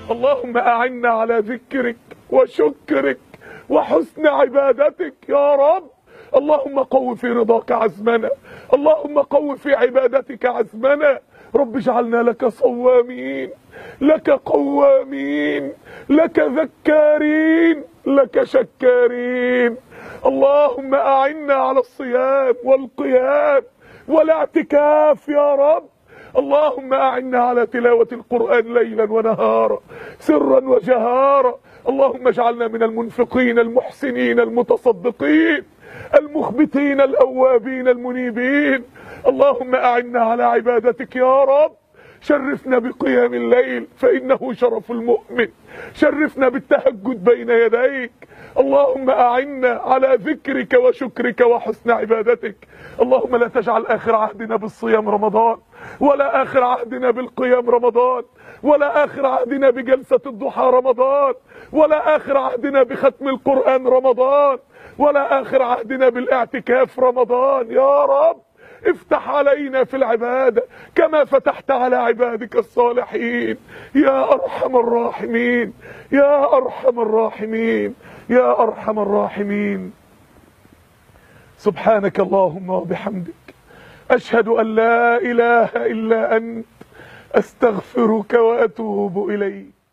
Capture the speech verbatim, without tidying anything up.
اللهم أعنا على ذكرك وشكرك وحسن عبادتك يا رب. اللهم قو في رضاك عزمنا، اللهم قو في عبادتك عزمنا. رب اجعلنا لك صوامين، لك قوامين، لك ذكارين، لك شكارين. اللهم أعنا على الصيام والقيام والاعتكاف يا رب. اللهم أعنا على تلاوة القرآن ليلا ونهارا سرا وجهارا. اللهم اجعلنا من المنفقين المحسنين المتصدقين المخبتين الأوابين المنيبين. اللهم أعنا على عبادتك يا رب. شرفنا بقيام الليل فإنه شرف المؤمن، شرفنا بالتهجد بين يديك. اللهم أعنا على ذكرك وشكرك وحسن عبادتك. اللهم لا تجعل آخر عهدنا بالصيام رمضان، ولا آخر عهدنا بالقيام رمضان، ولا آخر عهدنا بجلسة الضحى رمضان، ولا آخر عهدنا بختم القرآن رمضان، ولا آخر عهدنا بالاعتكاف رمضان. يا رب افتح علينا في العبادة كما فتحت على عبادك الصالحين يا أرحم الراحمين، يا أرحم الراحمين، يا أرحم الراحمين. سبحانك اللهم وبحمدك، أشهد أن لا إله إلا أنت، أستغفرك وأتوب إليك.